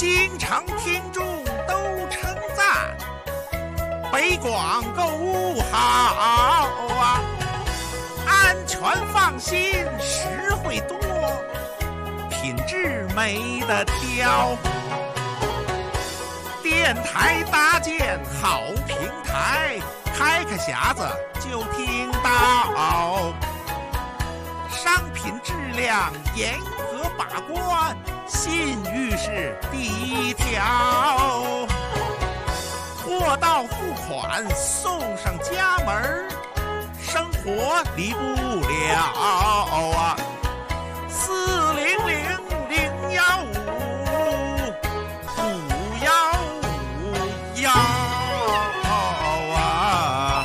经常听众都称赞，北广购物好啊，安全放心，实惠多，品质没得挑。电台搭建好平台，开个匣子就听到，商品质量严格把关，信誉是第一条。货到付款送上家门，生活离不了啊！400-015-515啊！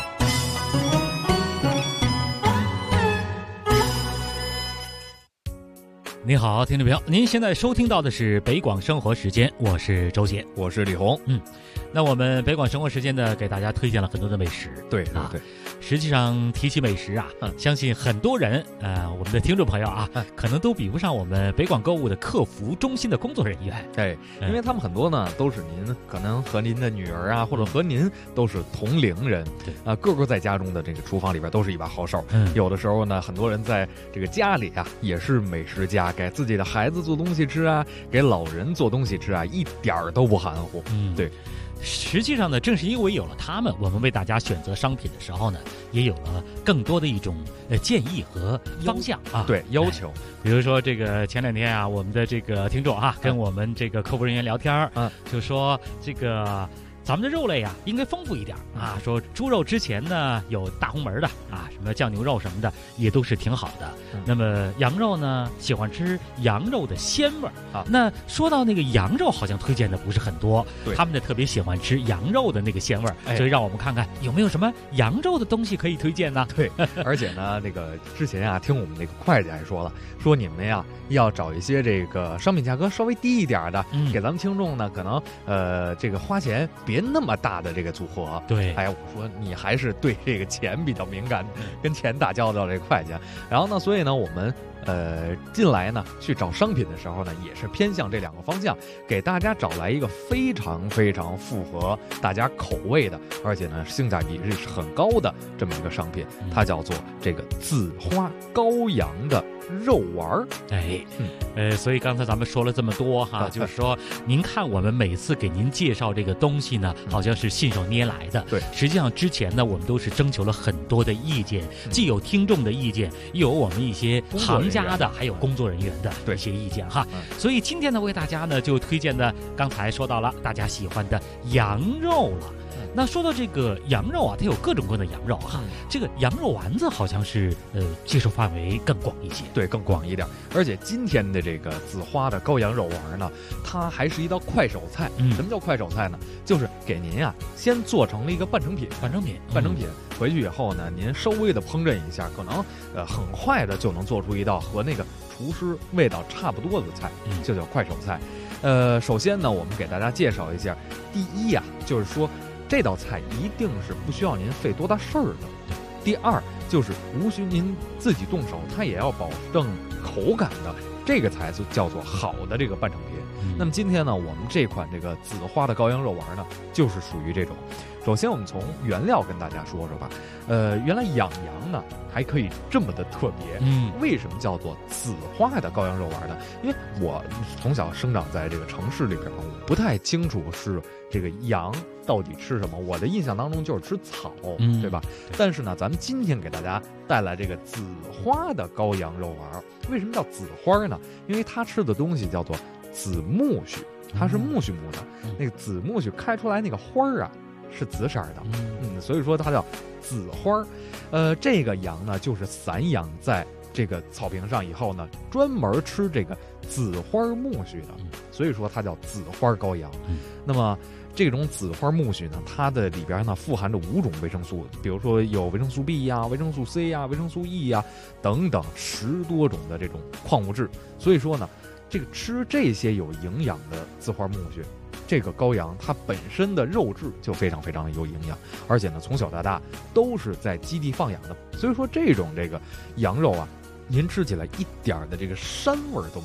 你好，听众朋友，您现在收听到的是北广生活时间，我是周杰， 我是李红。 那我们北广生活时间呢，给大家推荐了很多的美食。 对。 实际上提起美食啊，相信很多人我们的听众朋友啊，可能都比不上我们北广购物的客服中心的工作人员。 对，因为他们很多呢都是您可能和您的女儿啊，或者和您都是同龄人，个个在家中的这个厨房里边都是一把好手。有的时候呢，很多人在这个家里啊也是美食家，给自己的孩子做东西吃啊，给老人做东西吃啊，一点儿都不含糊。对。 实际上呢，正是因为有了他们，我们为大家选择商品的时候呢，也有了更多的一种建议和方向啊。 对，要求。 比如说这个前两天啊，我们的这个听众啊，跟我们这个客服人员聊天就说这个咱们的肉类啊应该丰富一点啊，说猪肉之前呢有大红门的啊，什么酱牛肉什么的也都是挺好的。那么羊肉呢，喜欢吃羊肉的鲜味啊。那说到那个羊肉，好像推荐的不是很多，他们呢特别喜欢吃羊肉的那个鲜味所以让我们看看有没有什么羊肉的东西可以推荐呢？ 对，而且呢，那个之前啊，听我们那个会计还说了，说你们呀要找一些这个商品价格稍微低一点的，给咱们听众呢可能这个花钱别那么大的这个组合。 对， 哎，我说你还是对这个钱比较敏感，跟钱打交道这个会计。然后呢，所以呢，我们进来呢去找商品的时候呢，也是偏向这两个方向，给大家找来一个非常非常符合大家口味的，而且呢性价比是很高的这么一个商品，它叫做这个紫花羔羊的肉丸。 所以刚才咱们说了这么多哈，就是说您看我们每次给您介绍这个东西呢，好像是信手捏来的。 对， 实际上之前呢，我们都是征求了很多的意见，既有听众的意见，又有我们一些行家的，还有工作人员的一些意见哈。所以今天呢，为大家呢就推荐的，刚才说到了大家喜欢的羊肉了。那说到这个羊肉啊，它有各种各样的羊肉哈。这个羊肉丸子好像是接受范围更广一些， 对，更广一点。而且今天的这个紫花的羔羊肉丸呢，它还是一道快手菜。什么叫快手菜呢？就是给您啊先做成了一个半成品，回去以后呢，您稍微的烹饪一下，可能很快的就能做出一道和那个厨师味道差不多的菜，就叫快手菜。首先呢，我们给大家介绍一下，第一啊，就是说这道菜一定是不需要您费多大事儿的。第二，就是无需您自己动手，它也要保证口感的，这个才叫做好的这个半成品。那么今天呢，我们这款这个紫花的羔羊肉丸呢，就是属于这种。首先我们从原料跟大家说说吧。原来养羊呢还可以这么的特别。为什么叫做紫花的羔羊肉丸呢？因为我从小生长在这个城市里边，我不太清楚是这个羊到底吃什么，我的印象当中就是吃草，对吧？但是呢，咱们今天给大家带来这个紫花的羔羊肉丸。为什么叫紫花呢？因为它吃的东西叫做紫苜蓿，它是苜蓿木的，那个紫苜蓿开出来那个花啊是紫色的，所以说它叫紫花。这个羊呢就是散养在这个草坪上以后呢，专门吃这个紫花苜蓿的，所以说它叫紫花羔羊。那么这种紫花苜蓿呢，它的里边呢富含着5种维生素，比如说有维生素 B 呀、维生素 C 呀、维生素 E 呀等等10多种的这种矿物质。所以说呢，这个吃这些有营养的紫花苜蓿，这个羔羊它本身的肉质就非常非常有营养，而且呢从小到大都是在基地放养的，所以说这个羊肉啊，您吃起来一点的这个膻味都没有。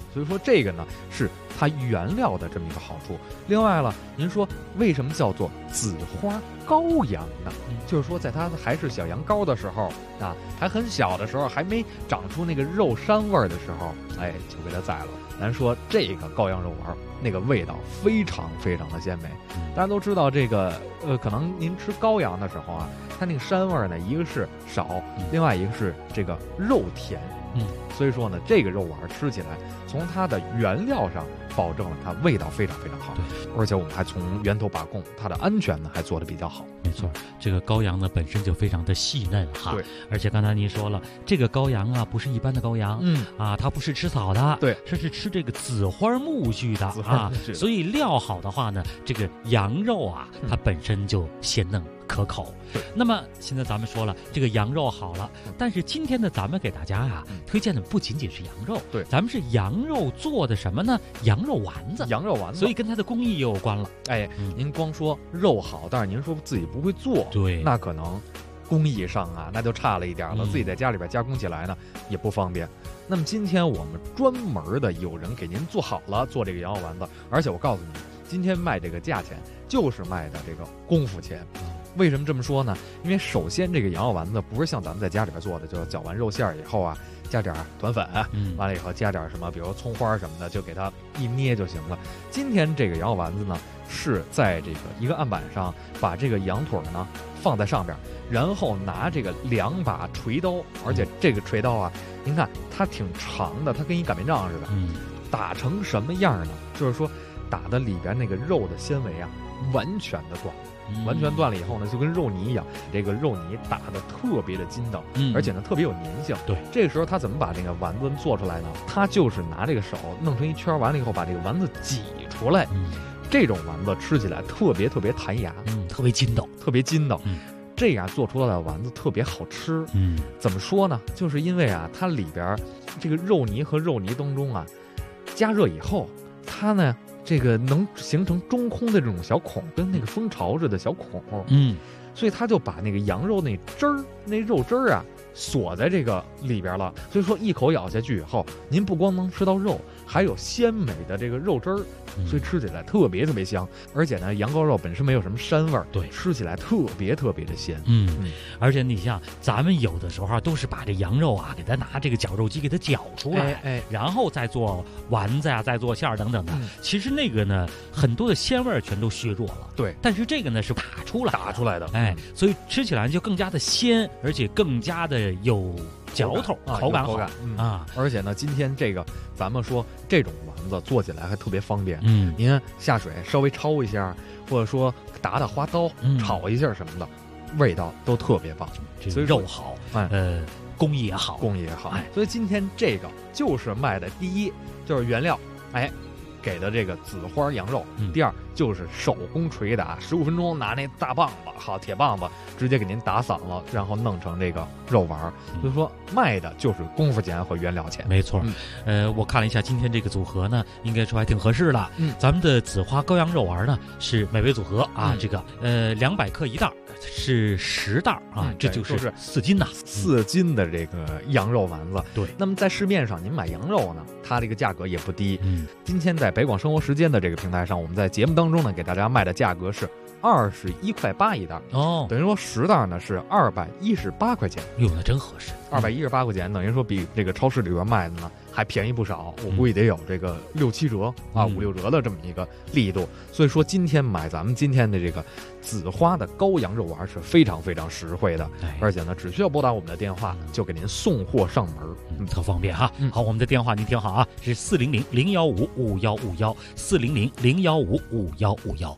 所以说这个呢是它原料的这么一个好处。另外了，您说为什么叫做紫花羔羊呢？就是说在它还是小羊羔的时候啊，还很小的时候，还没长出那个肉膻味的时候，哎，就给它宰了。咱说这个羔羊肉丸那个味道非常非常的鲜美。大家都知道这个可能您吃羔羊的时候啊，它那个膻味呢，一个是少，另外一个是这个肉甜。所以说呢，这个肉丸吃起来，从它的原料上保证了它味道非常非常好，而且我们还从源头把控，它的安全呢还做得比较好。 没错，这个羔羊呢本身就非常的细嫩哈， 对， 而且刚才您说了，这个羔羊啊不是一般的羔羊，它不是吃草的， 对， 这是吃这个紫花苜蓿的啊，所以料好的话呢，这个羊肉啊它本身就鲜嫩可口。那么现在咱们说了，这个羊肉好了，但是今天呢，咱们给大家呀推荐的不仅仅是羊肉， 对， 咱们是羊肉做的什么呢？羊肉丸子， 羊肉丸子， 所以跟它的工艺也有关了。 哎，您光说肉好，但是您说自己不会做， 对， 那可能工艺上啊，那就差了一点了，自己在家里边加工起来呢也不方便。那么今天我们专门的有人给您做好了做这个羊肉丸子，而且我告诉你，今天卖这个价钱就是卖的这个功夫钱。为什么这么说呢？因为首先这个羊肉丸子不是像咱们在家里边做的，就搅完肉馅以后啊，加点团粉，完了以后加点什么，比如葱花什么的，就给它一捏就行了。今天这个羊肉丸子呢，是在这个一个案板上把这个羊腿呢放在上边，然后拿这个2把锤刀，而且这个锤刀啊，您看它挺长的，它跟一擀面杖似的，打成什么样呢？就是说打的里边那个肉的纤维啊，完全的断。完全断了以后呢，就跟肉泥一样，这个肉泥打得特别的筋道，而且呢特别有粘性。 对， 这个时候他怎么把这个丸子做出来呢？他就是拿这个手弄成一圈，完了以后把这个丸子挤出来。这种丸子吃起来特别特别弹牙， 特别筋道， 特别筋道。这样做出来的丸子特别好吃。怎么说呢？就是因为啊，它里边这个肉泥和肉泥当中啊，加热以后，它呢。这个能形成中空的这种小孔，跟那个蜂巢似的小孔，所以他就把那个羊肉那汁儿、那肉汁儿啊锁在这个里边了。所以说一口咬下去以后，您不光能吃到肉，还有鲜美的这个肉汁儿，所以吃起来特别特别香。而且呢，羊羔肉本身没有什么膻味儿， 对， 吃起来特别特别的鲜。 而且你像咱们有的时候都是把这羊肉啊，给它拿这个绞肉机给它绞出来，然后再做丸子呀，再做馅儿等等的。其实那个呢，很多的鲜味儿全都削弱了。 对， 但是这个呢是打出来的，所以吃起来就更加的鲜，而且更加的有嚼头，口感好啊。 而且呢，今天这个咱们说这种丸子做起来还特别方便。您下水稍微焯一下，或者说打花刀炒一下什么的，味道都特别棒。 所以肉好，工艺也好， 所以今天这个就是卖的第一就是原料，给的这个紫花羊肉。第二就是手工捶打，15分钟拿那大棒子，铁棒子直接给您打散了，然后弄成这个肉丸。所以说卖的就是功夫钱和原料钱。 没错。我看了一下今天这个组合呢，应该说还挺合适的。咱们的紫花羔羊肉丸呢是美味组合啊，这个200克一袋，是10袋啊，这就是4斤呐 ，4斤的这个羊肉丸子。 对。那么在市面上您买羊肉呢，它这个价格也不低。今天在北广生活时间的这个平台上，我们在节目当中呢给大家卖的价格是21.8块一袋，等于说10袋呢是218块钱。 哟，那真合适 ，218块钱等于说比这个超市里边卖的呢还便宜不少，我估计得有这个6-7折啊，5-6折的这么一个力度。所以说今天买咱们今天的这个紫花的羔羊肉丸是非常非常实惠的，而且呢只需要拨打我们的电话就给您送货上门， 特方便哈。好，我们的电话您听好啊，是400-015-5151，400-015-5151。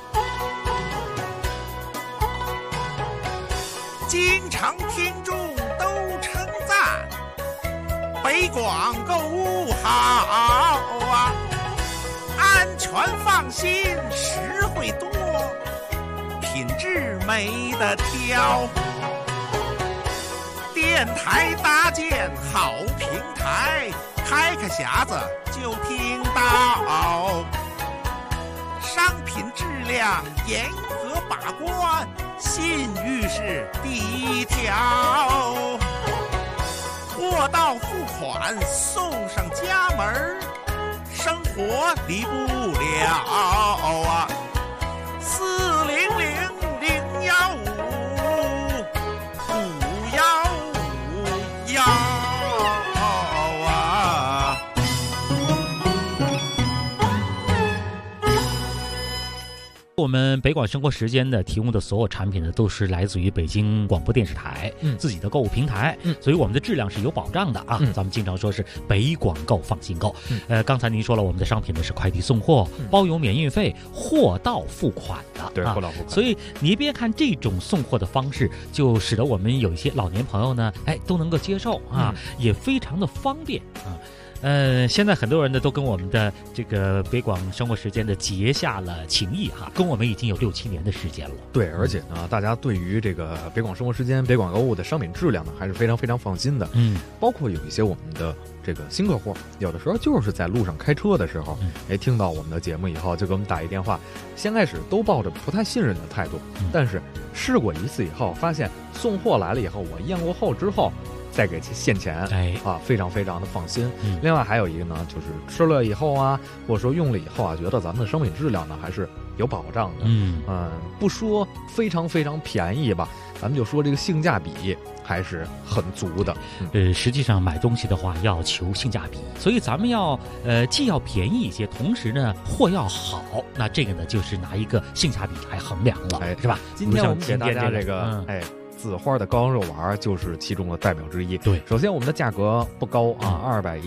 经常听众都称赞北广购物好啊，安全放心，实惠多，品质没得挑。电台搭建好平台，开匣子就听到，商品质量严格把关，信誉是第一条。货到付款送上家门， 我离不了啊！40005155155啊！ 我们北广生活时间的提供的所有产品呢，都是来自于北京广播电视台自己的购物平台，所以我们的质量是有保障的啊。咱们经常说是北广购放心购。刚才您说了，我们的商品呢是快递送货，包邮免运费，货到付款的。 对，货到付款。 所以你别看这种送货的方式，就使得我们有一些老年朋友呢，都能够接受啊，也非常的方便啊。现在很多人呢都跟我们的这个北广生活时间的结下了情谊哈，跟我们已经有6-7年的时间了。 对，而且呢，大家对于这个北广生活时间、北广购物的商品质量呢，还是非常非常放心的。包括有一些我们的这个新客户，有的时候就是在路上开车的时候，听到我们的节目以后，就给我们打一电话。先开始都抱着不太信任的态度，但是试过一次以后，发现送货来了以后，我验过后之后。再给现钱，非常非常的放心。另外还有一个呢，就是吃了以后啊，或者说用了以后啊，觉得咱们的商品质量呢还是有保障的。不说非常非常便宜吧，咱们就说这个性价比还是很足的。 实际上买东西的话要求性价比，所以咱们要既要便宜一些，同时呢货要好。那这个呢就是拿一个性价比来衡量了，是吧？ 今天我们给大家这个紫花的羔羊肉丸就是其中的代表之一。 对， 首先我们的价格不高啊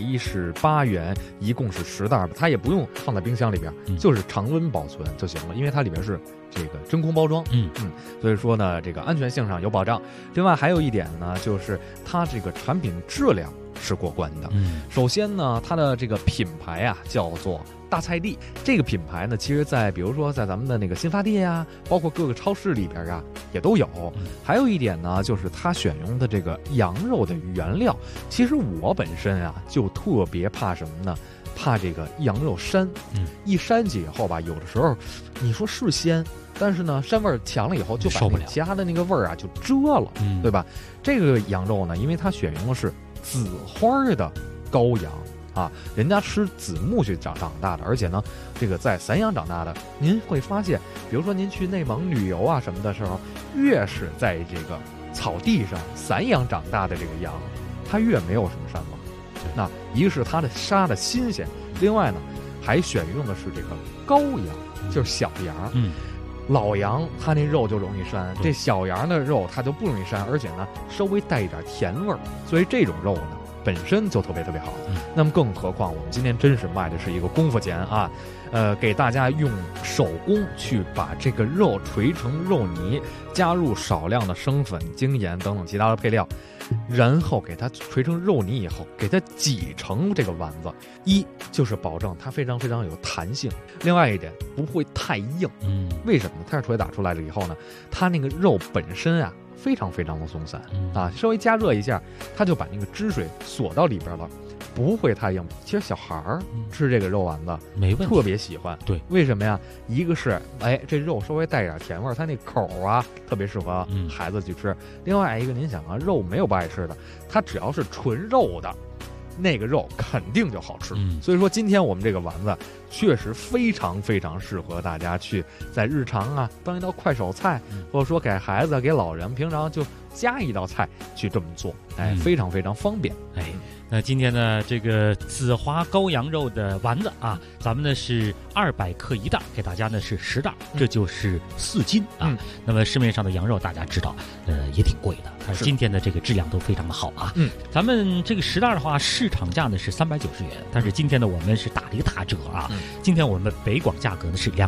，218元，一共是10袋，它也不用放在冰箱里边，就是常温保存就行了，因为它里边是这个真空包装。所以说呢，这个安全性上有保障。另外还有一点呢，就是它这个产品质量是过关的。首先呢，它的这个品牌啊叫做大菜地，这个品牌呢，其实在比如说在咱们的那个新发地呀，包括各个超市里边啊，也都有。还有一点呢，就是它选用的这个羊肉的原料，其实我本身啊就特别怕什么呢？怕这个羊肉膻。一膻起以后吧，有的时候你说是鲜，但是呢膻味儿强了以后，就把其他的那个味儿啊就遮了，对吧？这个羊肉呢，因为它选用的是紫花的羔羊。人家吃紫木去长大的，而且呢，这个在散养长大的，您会发现，比如说您去内蒙旅游啊什么的时候，越是在这个草地上散养长大的这个羊，它越没有什么膻味。那一个是它的杀的新鲜，另外呢，还选用的是这个羔羊，就是小羊。老羊它那肉就容易膻，这小羊的肉它就不容易膻，而且呢，稍微带一点甜味儿，所以这种肉呢。本身就特别特别好，那么更何况我们今天真是卖的是一个功夫钱啊，给大家用手工去把这个肉锤成肉泥，加入少量的生粉、精盐等等其他的配料，然后给它锤成肉泥以后，给它挤成这个丸子。一就是保证它非常非常有弹性，另外一点不会太硬。为什么呢？它是锤打出来了以后呢，它那个肉本身啊。非常非常的松散稍微加热一下，它就把那个汁水锁到里边了，不会太硬。其实小孩儿吃这个肉丸子没问题， 特别喜欢。 对， 为什么呀？一个是这肉稍微带点甜味，它那口啊特别适合孩子去吃。另外一个，您想啊，肉没有不爱吃的，它只要是纯肉的。那个肉肯定就好吃，所以说今天我们这个丸子确实非常非常适合大家去在日常啊当一道快手菜，或者说给孩子给老人平常就加一道菜去这么做，非常非常方便。 那今天呢，这个紫华羔羊肉的丸子啊，咱们呢是200克1袋，给大家呢是10袋，这就是4斤啊。那么市面上的羊肉大家知道，也挺贵的，但是今天的这个质量都非常的好啊。咱们这个10袋的话，市场价呢是390元，但是今天呢我们是打了一个大折啊。今天我们北广价格呢是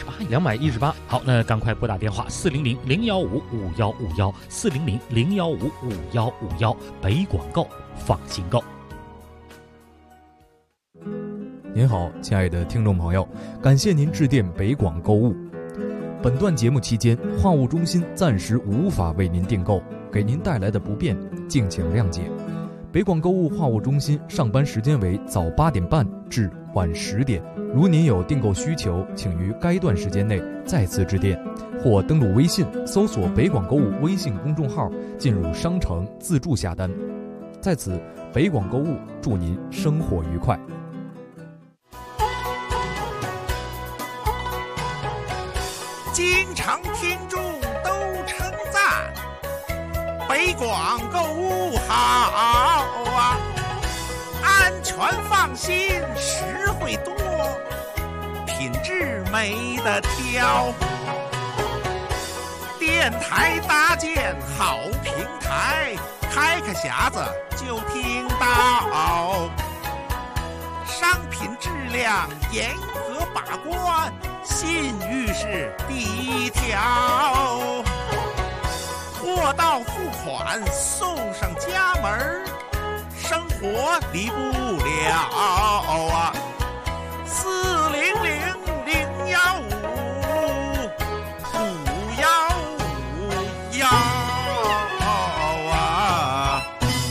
218。好，那赶快拨打电话400-015-5151，400-015-5151，北广购。放心购。 您好，亲爱的听众朋友，感谢您致电北广购物。本段节目期间，话务中心暂时无法为您订购，给您带来的不便，敬请谅解。北广购物话务中心上班时间为早8点半至晚10点。如您有订购需求，请于该段时间内再次致电，或登录微信搜索北广购物微信公众号，进入商城自助下单。在此，北广购物祝您生活愉快。 经常听众都称赞，北广购物好啊，安全放心，实惠多，品质没得挑。电台搭建好平台，开个匣子就听到，商品质量严格把关，信誉是第一条。货到付款送上家门，生活离不了啊！400-015-515啊！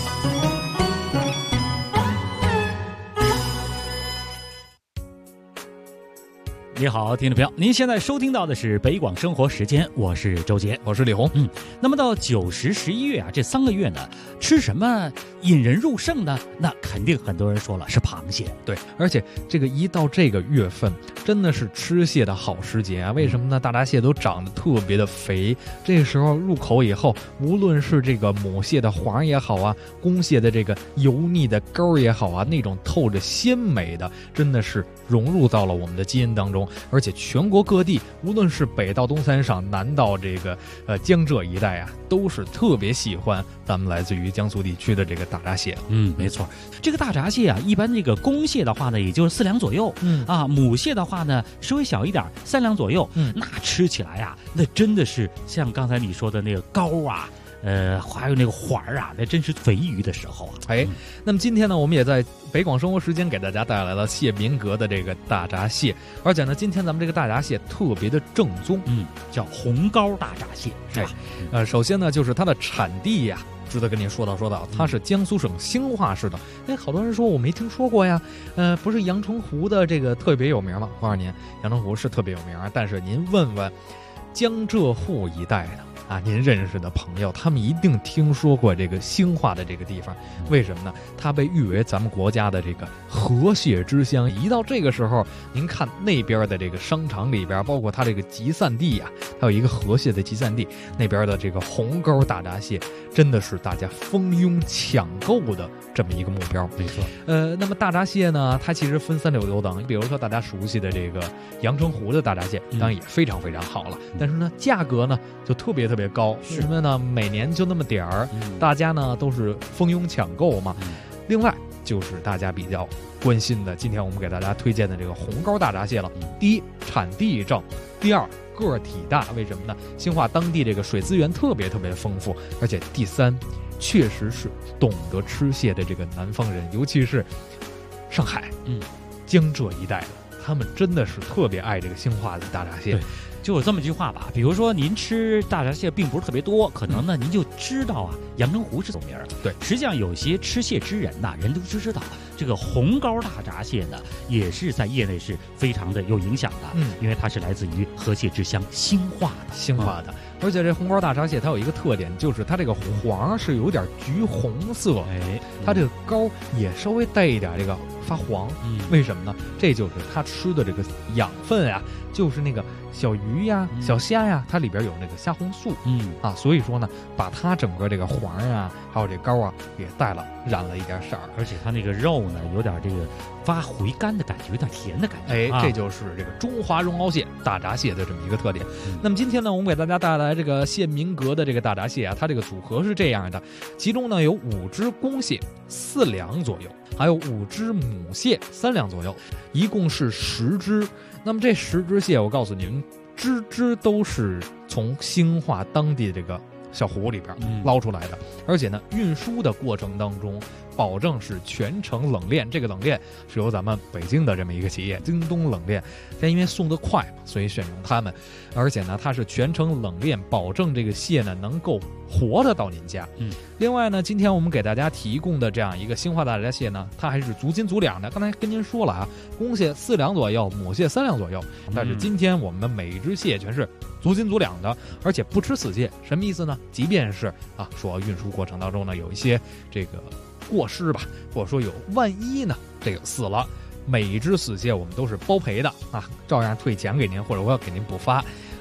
你好，听众朋友，您现在收听到的是北广生活时间，我是周杰， 我是李红。 那么到9、10、11月啊，这3个月呢，吃什么引人入胜呢？那肯定很多人说了是螃蟹。 对，而且这个一到这个月份，真的是吃蟹的好时节啊！为什么呢？大闸蟹都长得特别的肥，这个时候入口以后，无论是这个母蟹的黄也好啊，公蟹的这个油腻的膏也好啊，那种透着鲜美的，真的是融入到了我们的基因当中。而且全国各地，无论是北到东三省，南到这个江浙一带啊，都是特别喜欢咱们来自于江苏地区的这个大闸蟹。 没错，这个大闸蟹啊，一般这个公蟹的话呢，也就是4两左右，母蟹的话呢稍微小一点，3两左右。那吃起来啊，那真的是像刚才你说的那个膏啊。还有那个环啊，那真是肥鱼的时候啊！ 那么今天呢，我们也在北广生活时间给大家带来了蟹民阁的这个大闸蟹，而且呢，今天咱们这个大闸蟹特别的正宗， 叫红膏大闸蟹，是吧？ 首先呢，就是它的产地呀，值得跟您说到，它是江苏省兴化市的。好多人说我没听说过呀，不是阳澄湖的这个特别有名吗？我告诉您，阳澄湖是特别有名，但是您问问江浙沪一带的。您认识的朋友，他们一定听说过这个兴化的这个地方。为什么呢？它被誉为咱们国家的这个河蟹之乡。一到这个时候，您看那边的这个商场里边，包括它这个集散地啊，还有一个河蟹的集散地，那边的这个红膏大闸蟹，真的是大家蜂拥抢购的这么一个目标。 没错。 那么大闸蟹呢，它其实分3六等，比如说大家熟悉的这个阳澄湖的大闸蟹，当然也非常非常好了。但是呢，价格呢就特别高，为什么呢？每年就那么点儿，大家呢都是蜂拥抢购嘛。另外就是大家比较关心的，今天我们给大家推荐的这个红膏大闸蟹了。第一，产地正；第二，个体大。为什么呢？兴化当地这个水资源特别丰富，而且第三，确实是懂得吃蟹的这个南方人，尤其是上海、江浙一带的，他们真的是特别爱这个兴化的大闸蟹。 就有这么句话吧，比如说您吃大闸蟹并不是特别多，可能呢您就知道啊，阳澄湖是走名儿。 对， 实际上有些吃蟹之人呐，人都知道这个红膏大闸蟹呢，也是在业内是非常的有影响的。因为它是来自于河蟹之乡兴化的。 而且这红膏大闸蟹它有一个特点，就是它这个黄是有点橘红色，它这个膏也稍微带一点这个发黄。为什么呢？这就是它吃的这个养分啊，就是那个小鱼呀、小虾呀，它里边有那个虾红素。所以说呢，把它整个这个黄啊，还有这膏啊，也染了一点色儿。 而且它那个肉呢，有点这个发回甘的感觉，有点甜的感觉。 这就是这个中华绒螯蟹大闸蟹的这么一个特点。那么今天呢，我们给大家带来这个蟹民阁的这个大闸蟹啊，它这个组合是这样的，其中呢有5只公蟹4两左右，还有5只母蟹3两左右，一共是10只。那么这10只蟹，我告诉您，只都是从兴化当地这个小湖里边捞出来的，而且呢，运输的过程当中，保证是全程冷链。这个冷链是由咱们北京的这么一个企业京东冷链，但因为送得快嘛，所以选用他们。而且呢，它是全程冷链，保证这个蟹呢能够活的到您家。另外呢，今天我们给大家提供的这样一个兴化大闸蟹呢，它还是足斤足两的。刚才跟您说了啊，公蟹4两左右，母蟹3两左右。但是今天我们每一只蟹全是足斤足两的，而且不吃死蟹。什么意思呢？即便是说运输过程当中呢有一些这个过失吧，或者说有万一呢这个死了，每一只死蟹我们都是包赔的照样退钱给您，或者我要给您补发。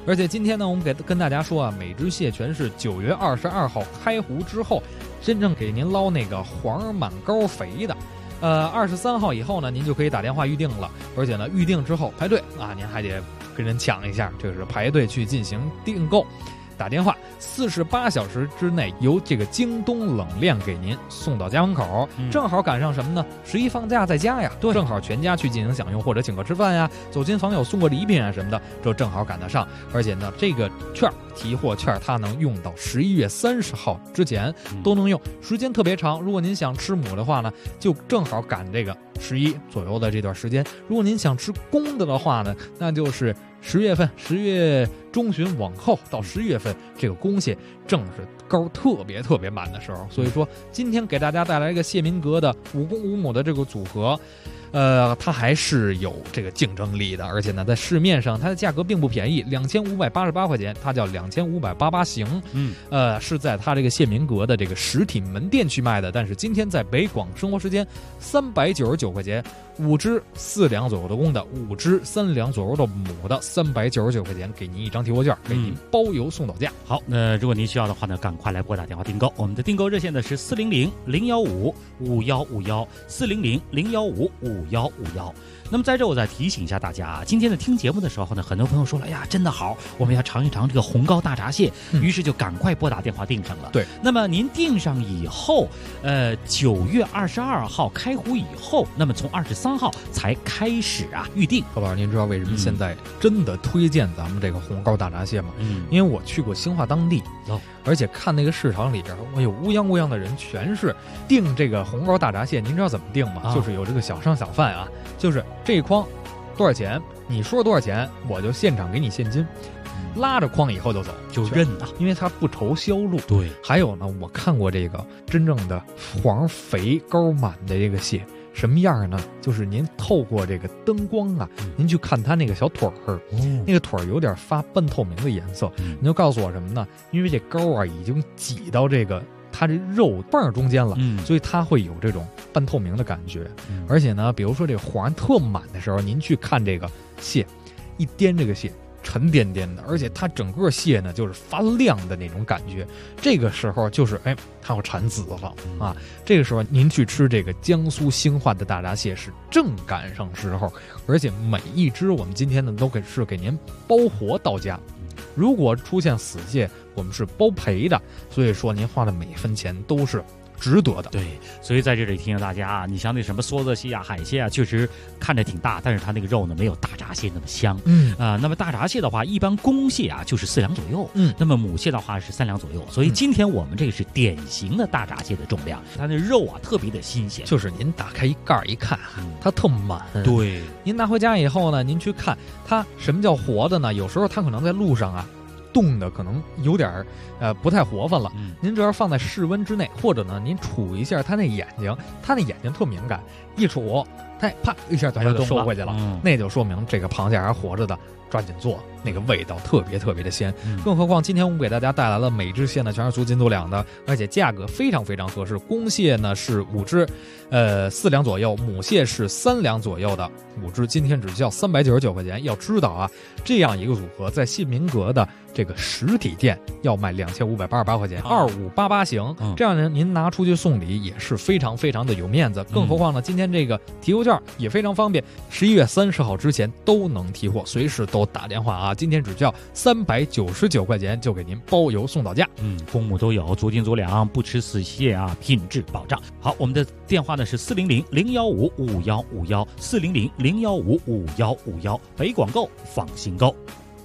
而且今天呢，我们跟大家说啊，每只蟹全是9月22号开湖之后，真正给您捞那个黄满膏肥的。23号以后呢，您就可以打电话预定了，而且呢，预定之后排队啊，您还得跟人抢一下，这是排队去进行订购。打电话48小时之内由这个京东冷链给您送到家门口，正好赶上什么呢？11放假在家呀，对，正好全家去进行享用，或者请客吃饭呀，走亲访友送个礼品啊什么的，这正好赶得上。而且呢，这个券提货券它能用到11月30号之前都能用，时间特别长。如果您想吃母的话呢，就正好赶这个11左右的这段时间。如果您想吃公的话呢，那就是10月份，10月中旬往后到11月份，这个公蟹正是膏特别满的时候。所以说，今天给大家带来一个蟹民阁的5公5母的这个组合。它还是有这个竞争力的，而且呢，在市面上它的价格并不便宜，2588块钱，它叫2588型，是在它这个蟹民阁的这个实体门店去卖的，但是今天在北广生活时间399块钱，5只4两左右的公的，5只3两左右的母的，399块钱，给您一张提货券，给您包邮送到家。 好，那如果您需要的话呢，赶快来拨打电话订购，我们的订购热线呢是400-015-5151，400-015-5151。那么在这我再提醒一下大家，今天的听节目的时候呢，很多朋友说了，哎呀，真的好，我们要尝一尝这个红膏大闸蟹，于是就赶快拨打电话订上了。 对， 那么您订上以后，9月22号开湖以后，那么从23号才开始预定。 何老师，您知道为什么现在真的推荐咱们这个红膏大闸蟹吗？因为我去过兴化当地，而且看那个市场里边，有乌泱乌泱的人全是订这个红膏大闸蟹。您知道怎么订吗？就是有这个小商小贩啊，就是这一筐多少钱，你说多少钱，我就现场给你现金，拉着筐以后就走， 就认啊， 因为他不愁销路。 对， 还有呢，我看过这个真正的黄肥膏满的这个蟹。什么样呢？就是您透过这个灯光啊，您去看它那个小腿儿，那个腿儿有点发半透明的颜色，您就告诉我什么呢？因为这膏啊已经挤到这个它这肉泵中间了，所以它会有这种半透明的感觉。而且呢，比如说这个黄特满的时候，您去看这个蟹，一掂这个蟹。沉甸甸的，而且它整个蟹呢就是发亮的那种感觉。这个时候就是它要产籽了啊！这个时候您去吃这个江苏兴化的大闸蟹是正赶上时候，而且每一只我们今天呢都给您包活到家。如果出现死蟹，我们是包赔的，所以说您花的每分钱都是值得的。 对，所以在这里提醒大家啊，你像那什么梭子蟹啊、海蟹啊，确实看着挺大，但是它那个肉呢没有大闸蟹那么香。那么大闸蟹的话，一般公蟹啊就是4两左右，那么母蟹的话是3两左右。所以今天我们这个是典型的大闸蟹的重量，它那肉啊特别的新鲜。 就是您打开一盖一看，它特满。 对， 您拿回家以后呢，您去看它什么叫活的呢？有时候它可能在路上啊。冻的可能有点不太活泛了，您只要放在室温之内，或者呢您杵一下它那眼睛，它那眼睛特敏感，一杵它啪一下就收回去了，那就说明这个螃蟹还活着的，抓紧做，那个味道特别的鲜。更何况今天我们给大家带来了每只蟹呢全是足斤度两的，而且价格非常合适。公蟹呢是5只4两左右，母蟹是3两左右的5只，今天只需要399块钱。要知道啊，这样一个组合在蟹民阁的这个实体店要卖2588块钱，2588型，这样呢您拿出去送礼也是非常的有面子。更何况呢，今天这个提货券也非常方便，11月30号之前都能提货，随时都打电话啊。今天只需要399块钱就给您包邮送到家。 公母都有，足斤足两，不吃死蟹啊，品质保障。好，我们的电话呢是400-015-5151，400-015-5151，北广购，放心购。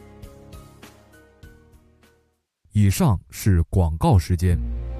以上是广告时间。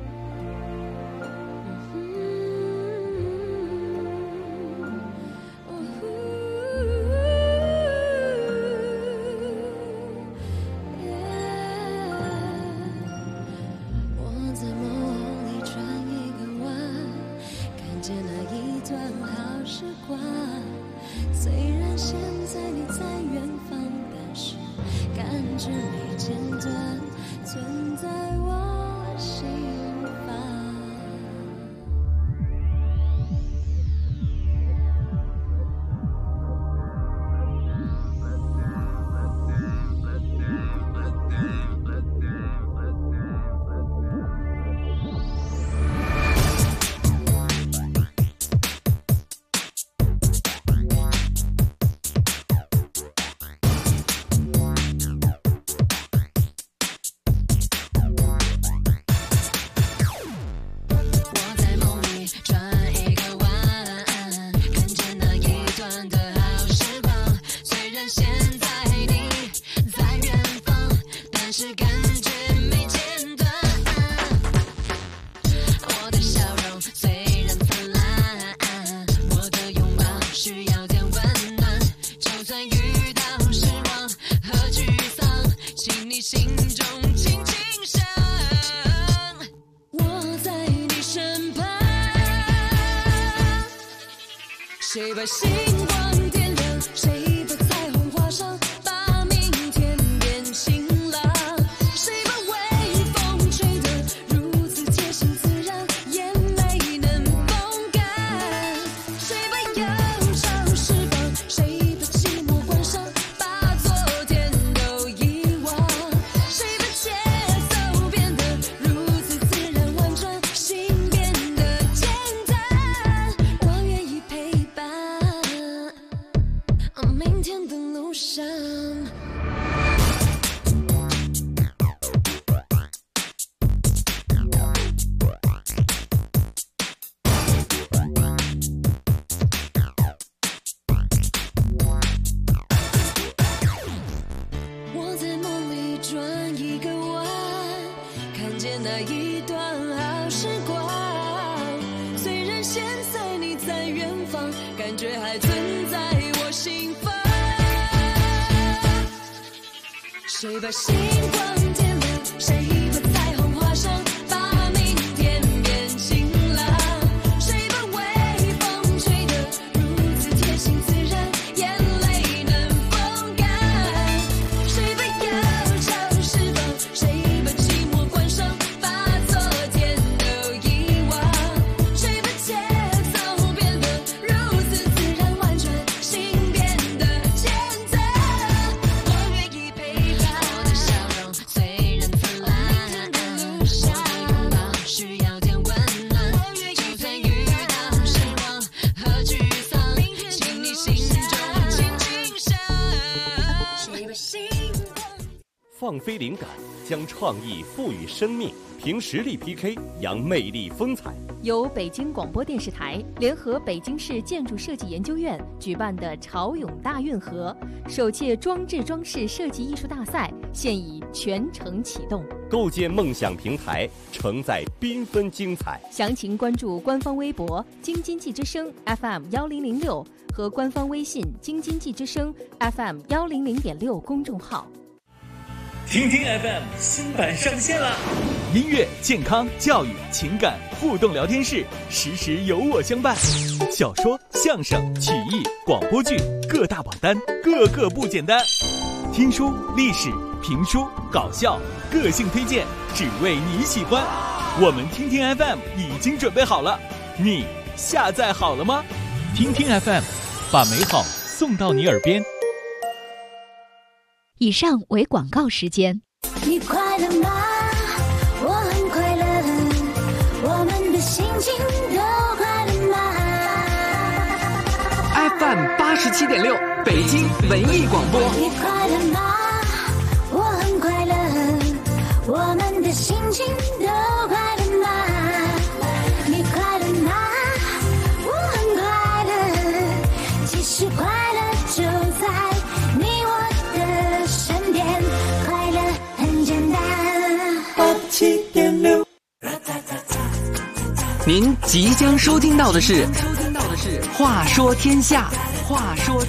虽然现在你在远方，但是感知没间断，存在我心房。 现在你在远方，但是感觉没间断。我的笑容虽然灿烂，我的拥抱需要点温暖。就算遇到失望和沮丧，请你心中轻轻想，我在你身旁。谁把星光点亮，谁把彩虹画上，把明天变晴朗。谁把微风吹得如此贴心自然，眼泪能风干。谁把忧伤释放，谁把寂寞关上，把昨天都遗忘。谁把节奏变得如此自然婉转，心变得简单。我愿意陪伴明天的路上。我在梦里转一个弯，看见那一段好时光。虽然现在你在远方，感觉还存在我心房。谁把星光点亮，谁把彩虹画上，把明天变晴朗。谁把微风吹得如此贴心自然，眼泪能风干。谁把忧伤释放，谁把寂寞关上，把昨天都遗忘。谁把节奏变得如此自然婉转，心变得简单。我愿意陪伴，我的笑容虽然灿烂，我的拥抱需要点温暖。就算遇到失望和沮丧，请你心中轻轻想，谁把星光。 放飞灵感，将创意赋予生命，凭实力 PK， 扬魅力风采。 由北京广播电视台联合北京市建筑设计研究院举办的潮涌大运河首届装置装饰设计艺术大赛现已全程启动， 构建梦想平台，承载缤纷精彩。 详情关注官方微博京津冀之声 FM1006 和官方微信京津冀之声 FM100.6 公众号。 听听 FM 新版上线了，音乐、健康、教育、情感互动聊天室，时时有我相伴。小说、相声、曲艺、广播剧各大榜单，个个不简单。听书、历史、评书、搞笑，个性推荐，只为你喜欢。我们听听 FM 已经准备好了，你下载好了吗？听听 FM， 把美好送到你耳边。 以上为广告时间。 你快乐吗？我很快乐，我们的心情都快乐吗？ FM87.6 北京文艺广播。 你快乐吗？我很快乐，我们的心情都快乐吗？你快乐吗？我很快乐，其实快乐就在你我的身边，快乐很简单。87.6。 您即将收听到的是《话说天下》，话说